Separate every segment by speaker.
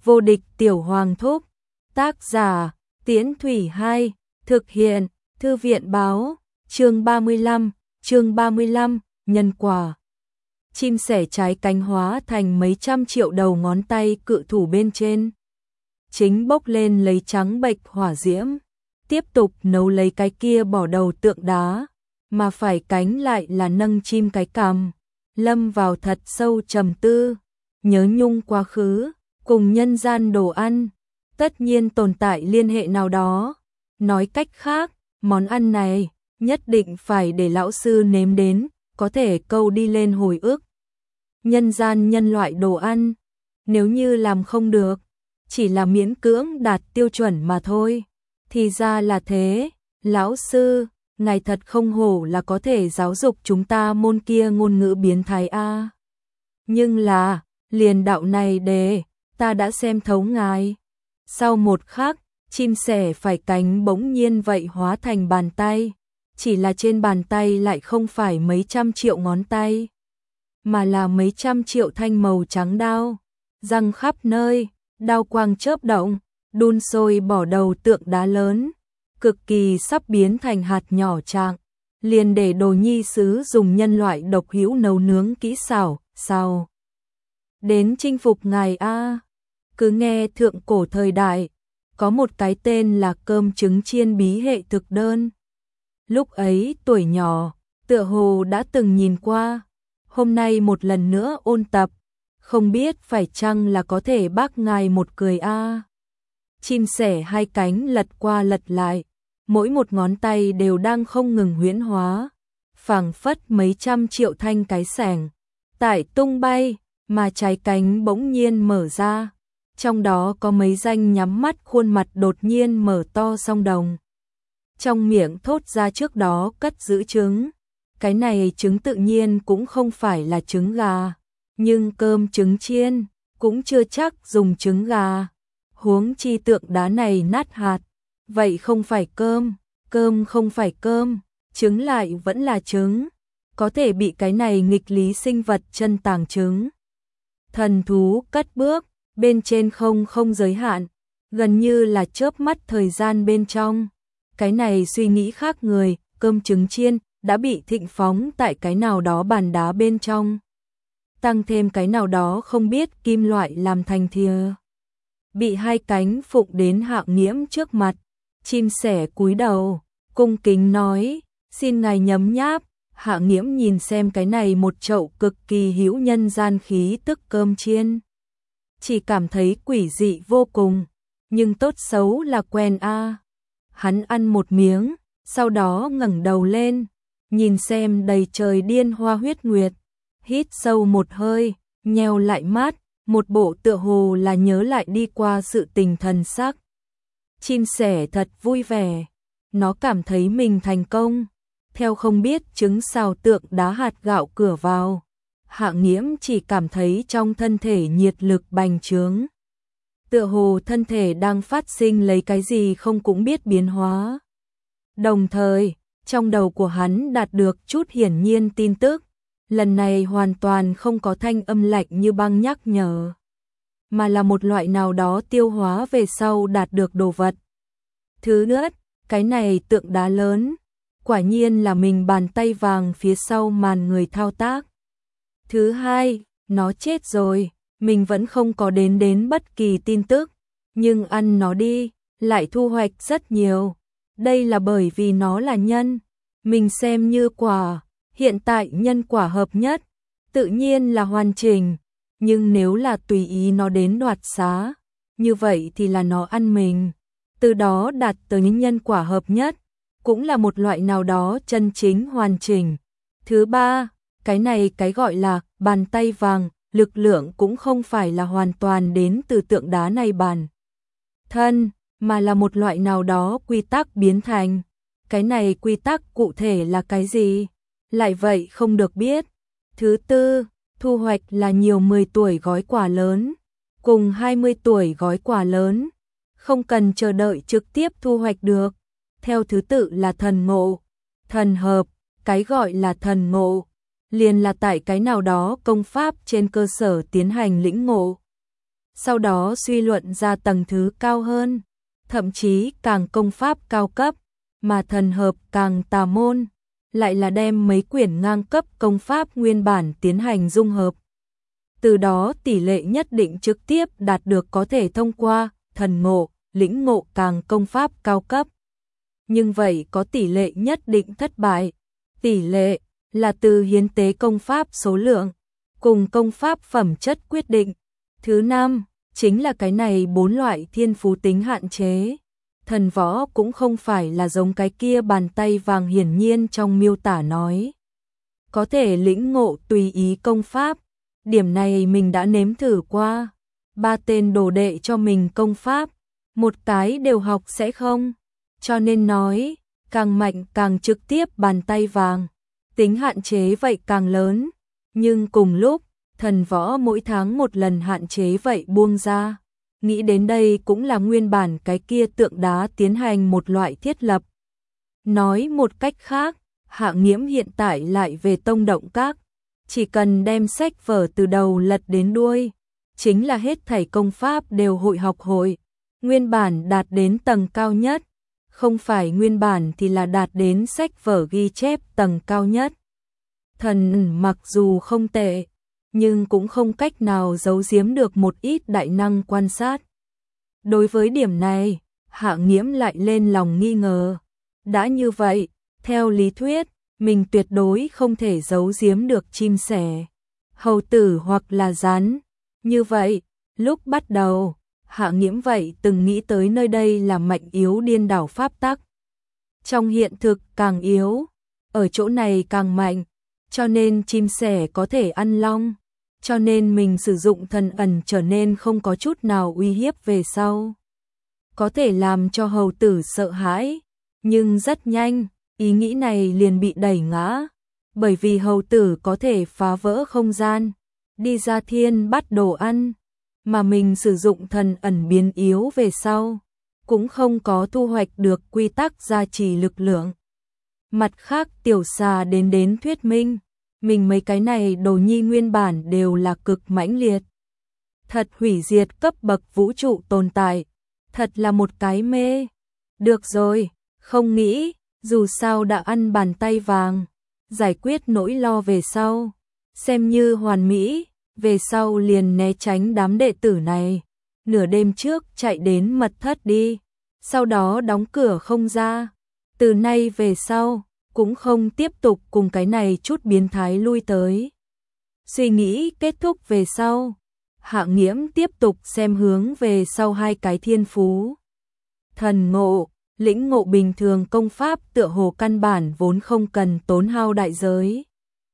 Speaker 1: Vô địch tiểu hoàng thúc. Tác giả, Tiễn Thủy 2, thực hiện, Thư viện báo, chương 35, nhân quả. Chim sẻ trái cánh hóa thành mấy trăm triệu đầu ngón tay cự thủ bên trên. Chính bốc lên lấy trắng bệch hỏa diễm, tiếp tục nấu lấy cái kia bỏ đầu tượng đá, mà phải cánh lại là nâng chim cái cằm, lâm vào thật sâu trầm tư, nhớ nhung quá khứ, cùng nhân gian đồ ăn, tất nhiên tồn tại liên hệ nào đó. Nói cách khác, món ăn này nhất định phải để lão sư nếm đến, có thể câu đi lên hồi ức. Nhân gian nhân loại đồ ăn, nếu như làm không được, chỉ là miễn cưỡng đạt tiêu chuẩn mà thôi. Thì ra là thế, lão sư, ngài thật không hổ là có thể giáo dục chúng ta môn kia ngôn ngữ biến thái a. Nhưng là, liền đạo này đề, ta đã xem thấu ngài. Sau một khắc, chim sẻ phải cánh bỗng nhiên vậy hóa thành bàn tay, chỉ là trên bàn tay lại không phải mấy trăm triệu ngón tay, mà là mấy trăm triệu thanh màu trắng đao, răng khắp nơi, đao quang chớp động, đun sôi bỏ đầu tượng đá lớn, cực kỳ sắp biến thành hạt nhỏ trạng, liền để Đồ Nhi sứ dùng nhân loại độc hữu nấu nướng kỹ xảo, sao đến chinh phục ngài a. Cứ nghe thượng cổ thời đại, có một cái tên là cơm trứng chiên bí hệ thực đơn. Lúc ấy tuổi nhỏ, tựa hồ đã từng nhìn qua, hôm nay một lần nữa ôn tập, không biết phải chăng là có thể bác ngài một cười a. Chim sẻ hai cánh lật qua lật lại, mỗi một ngón tay đều đang không ngừng huyễn hóa, phảng phất mấy trăm triệu thanh cái sẻng tại tung bay, mà trái cánh bỗng nhiên mở ra, trong đó có mấy danh nhắm mắt khuôn mặt đột nhiên mở to song đồng. Trong miệng thốt ra trước đó cất giữ trứng, cái này trứng tự nhiên cũng không phải là trứng gà, nhưng cơm trứng chiên cũng chưa chắc dùng trứng gà, huống chi tượng đá này nát hạt, vậy không phải cơm, cơm không phải cơm, trứng lại vẫn là trứng, có thể bị cái này nghịch lý sinh vật chân tàng trứng. Thần thú cất bước, bên trên không giới hạn, gần như là chớp mắt thời gian bên trong. Cái này suy nghĩ khác người, cơm trứng chiên đã bị thịnh phóng tại cái nào đó bàn đá bên trong. Tăng thêm cái nào đó không biết kim loại làm thành thìa. Bị hai cánh phụng đến Hạ Nghiễm trước mặt, chim sẻ cúi đầu, cung kính nói, xin ngài nhấm nháp. Hạ Nghiễm nhìn xem cái này một chậu cực kỳ hữu nhân gian khí tức cơm chiên, chỉ cảm thấy quỷ dị vô cùng, nhưng tốt xấu là quen a. Hắn ăn một miếng, sau đó ngẩng đầu lên, nhìn xem đầy trời điên hoa huyết nguyệt, hít sâu một hơi, nheo lại mắt, một bộ tựa hồ là nhớ lại đi qua sự tình thần sắc. Chim sẻ thật vui vẻ, nó cảm thấy mình thành công. Theo không biết trứng xào tượng đá hạt gạo cửa vào, Hạ Nghiễm chỉ cảm thấy trong thân thể nhiệt lực bành trướng. Tựa hồ thân thể đang phát sinh lấy cái gì không cũng biết biến hóa. Đồng thời, trong đầu của hắn đạt được chút hiển nhiên tin tức, lần này hoàn toàn không có thanh âm lạnh như băng nhắc nhở, mà là một loại nào đó tiêu hóa về sau đạt được đồ vật. Thứ nhất, cái này tượng đá lớn, quả nhiên là mình bàn tay vàng phía sau màn người thao tác. Thứ hai, nó chết rồi, mình vẫn không có đến bất kỳ tin tức, nhưng ăn nó đi, lại thu hoạch rất nhiều. Đây là bởi vì nó là nhân, mình xem như quả, hiện tại nhân quả hợp nhất, tự nhiên là hoàn chỉnh, nhưng nếu là tùy ý nó đến đoạt xá, như vậy thì là nó ăn mình, từ đó đạt tới nhân quả hợp nhất, cũng là một loại nào đó chân chính hoàn chỉnh. Thứ ba, cái này cái gọi là bàn tay vàng, lực lượng cũng không phải là hoàn toàn đến từ tượng đá này bản thân, mà là một loại nào đó quy tắc biến thành. Cái này quy tắc cụ thể là cái gì? Lại vậy không được biết. Thứ tư, thu hoạch là nhiều 10 tuổi gói quả lớn, cùng 20 tuổi gói quả lớn, không cần chờ đợi trực tiếp thu hoạch được. Theo thứ tự là thần ngộ, thần hợp, cái gọi là thần ngộ, liền là tại cái nào đó công pháp trên cơ sở tiến hành lĩnh ngộ. sau đó suy luận ra tầng thứ cao hơn, thậm chí càng công pháp cao cấp, mà thần hợp càng tà môn, lại là đem mấy quyển ngang cấp công pháp nguyên bản tiến hành dung hợp. Từ đó tỷ lệ nhất định trực tiếp đạt được có thể thông qua thần ngộ, lĩnh ngộ càng công pháp cao cấp. Nhưng vậy có tỷ lệ nhất định thất bại. Tỷ lệ là từ hiến tế công pháp số lượng cùng công pháp phẩm chất quyết định. Thứ năm, chính là cái này 4 loại thiên phú tính hạn chế. Thần võ cũng không phải là giống cái kia bàn tay vàng hiển nhiên trong miêu tả nói. Có thể lĩnh ngộ tùy ý công pháp. Điểm này mình đã nếm thử qua. 3 tên đồ đệ cho mình công pháp, một cái đều học sẽ không. Cho nên nói, càng mạnh càng trực tiếp bàn tay vàng. Tính hạn chế vậy càng lớn. Nhưng cùng lúc, thần võ mỗi tháng một lần hạn chế vậy buông ra. Nghĩ đến đây cũng là nguyên bản cái kia tượng đá tiến hành một loại thiết lập. Nói một cách khác, Hạ Nghiễm hiện tại lại về Tông Động Các. Chỉ cần đem sách vở từ đầu lật đến đuôi, chính là hết thảy công pháp đều hội học hội. Nguyên bản đạt đến tầng cao nhất, không phải nguyên bản thì là đạt đến sách vở ghi chép tầng cao nhất. Thần mặc dù không tệ, nhưng cũng không cách nào giấu giếm được một ít đại năng quan sát. Đối với điểm này, Hạ Nghiễm lại lên lòng nghi ngờ. Đã như vậy, theo lý thuyết, mình tuyệt đối không thể giấu giếm được chim sẻ, hầu tử hoặc là rắn. Như vậy, lúc bắt đầu, Hạ Nghiễm vậy từng nghĩ tới nơi đây là mạnh yếu điên đảo pháp tắc. Trong hiện thực càng yếu, ở chỗ này càng mạnh, cho nên chim sẻ có thể ăn long, cho nên mình sử dụng thần ẩn trở nên không có chút nào uy hiếp về sau. Có thể làm cho hầu tử sợ hãi, nhưng rất nhanh, ý nghĩ này liền bị đẩy ngã, bởi vì hầu tử có thể phá vỡ không gian, đi ra thiên bắt đồ ăn, mà mình sử dụng thần ẩn biến yếu về sau, cũng không có thu hoạch được quy tắc gia trì lực lượng. Mặt khác tiểu xà đến thuyết minh, mình mấy cái này đồ nhi nguyên bản đều là cực mãnh liệt. Thật hủy diệt cấp bậc vũ trụ tồn tại, thật là một cái mê. Được rồi, không nghĩ, dù sao đã ăn bàn tay vàng, giải quyết nỗi lo về sau, xem như hoàn mỹ, về sau liền né tránh đám đệ tử này. Nửa đêm trước chạy đến mật thất đi, sau đó đóng cửa không ra. Từ nay về sau, cũng không tiếp tục cùng cái này chút biến thái lui tới. Suy nghĩ kết thúc về sau, Hạ Nghiễm tiếp tục xem hướng về sau hai cái thiên phú. Thần ngộ, lĩnh ngộ bình thường công pháp tựa hồ căn bản vốn không cần tốn hao đại giới,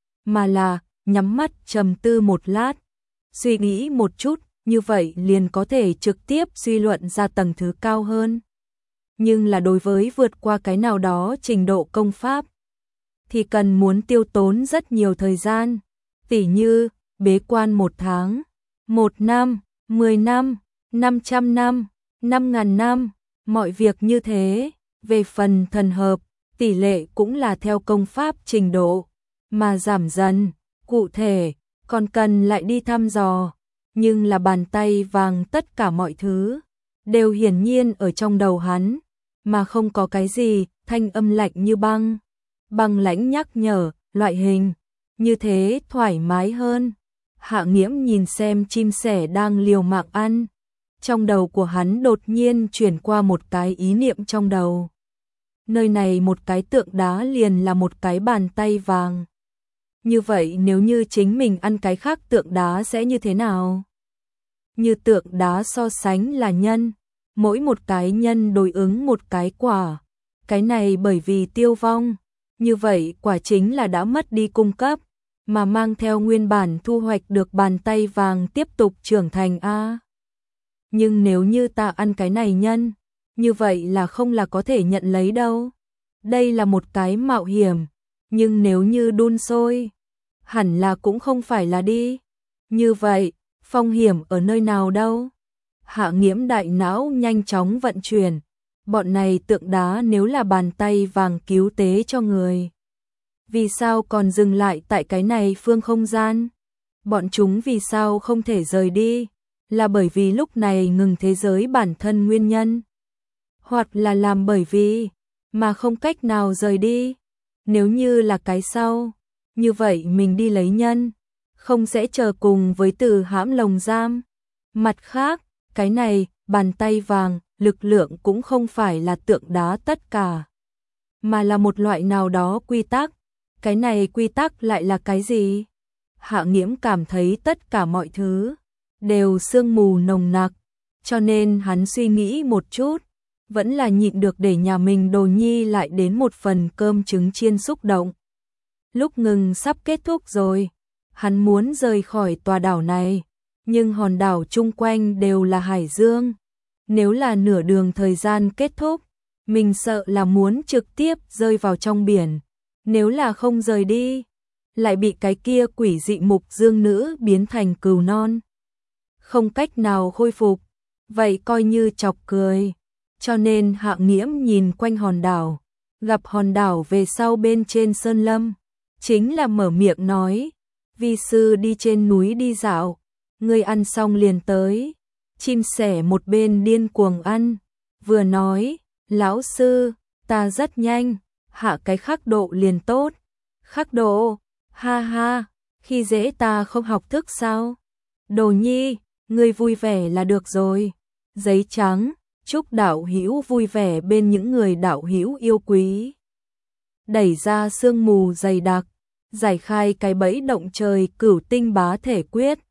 Speaker 1: mà là nhắm mắt trầm tư một lát, suy nghĩ một chút, như vậy liền có thể trực tiếp suy luận ra tầng thứ cao hơn. Nhưng là đối với vượt qua cái nào đó trình độ công pháp, thì cần muốn tiêu tốn rất nhiều thời gian, tỉ như bế quan 1 tháng, 1 năm, 10 năm, 500 năm, 5.000 năm, mọi việc như thế. Về phần thần hợp, tỷ lệ cũng là theo công pháp trình độ, mà giảm dần, cụ thể, còn cần lại đi thăm dò, nhưng là bàn tay vàng tất cả mọi thứ, đều hiển nhiên ở trong đầu hắn, mà không có cái gì, thanh âm lạnh như băng, băng lãnh nhắc nhở, loại hình, như thế thoải mái hơn. Hạ Nghiễm nhìn xem chim sẻ đang liều mạng ăn, trong đầu của hắn đột nhiên chuyển qua một cái ý niệm trong đầu. Nơi này một cái tượng đá liền là một cái bàn tay vàng. Như vậy nếu như chính mình ăn cái khác tượng đá sẽ như thế nào? Như tượng đá so sánh là nhân, mỗi một cái nhân đối ứng một cái quả. Cái này bởi vì tiêu vong, như vậy quả chính là đã mất đi cung cấp, mà mang theo nguyên bản thu hoạch được bàn tay vàng tiếp tục trưởng thành a. Nhưng nếu như ta ăn cái này nhân, như vậy là không là có thể nhận lấy đâu. Đây là một cái mạo hiểm, nhưng nếu như đun sôi, hẳn là cũng không phải là đi. Như vậy, phong hiểm ở nơi nào đâu? Hạ Nghiễm đại não nhanh chóng vận chuyển, bọn này tượng đá nếu là bàn tay vàng cứu tế cho người, vì sao còn dừng lại tại cái này phương không gian? Bọn chúng vì sao không thể rời đi? là bởi vì lúc này ngừng thế giới bản thân nguyên nhân, hoặc là làm bởi vì mà không cách nào rời đi. Nếu như là cái sau, như vậy mình đi lấy nhân, không sẽ chờ cùng với từ hãm lồng giam. Mặt khác, cái này, bàn tay vàng, lực lượng cũng không phải là tượng đá tất cả, mà là một loại nào đó quy tắc. Cái này quy tắc lại là cái gì? Hạ Nghiễm cảm thấy tất cả mọi thứ đều sương mù nồng nặc, cho nên hắn suy nghĩ một chút, vẫn là nhịn được để nhà mình Đồ Nhi lại đến một phần cơm trứng chiên xúc động. Lúc ngừng sắp kết thúc rồi, hắn muốn rời khỏi tòa đảo này, nhưng hòn đảo chung quanh đều là hải dương. Nếu là nửa đường thời gian kết thúc, mình sợ là muốn trực tiếp rơi vào trong biển. Nếu là không rời đi, lại bị cái kia quỷ dị mục dương nữ biến thành cừu non, không cách nào khôi phục, vậy coi như chọc cười. Cho nên Hạ Nghiễm nhìn quanh hòn đảo, gặp hòn đảo về sau bên trên sơn lâm, chính là mở miệng nói, vi sư đi trên núi đi dạo, ngươi ăn xong liền tới. Chim sẻ một bên điên cuồng ăn, vừa nói, lão sư, ta rất nhanh, hạ cái khắc độ liền tốt. Khắc độ, ha ha, khi dễ ta không học thức sao? Đồ Nhi, ngươi vui vẻ là được rồi. Giấy trắng, chúc đạo hữu vui vẻ bên những người đạo hữu yêu quý. Đẩy ra sương mù dày đặc, giải khai cái bẫy động trời cửu tinh bá thể quyết.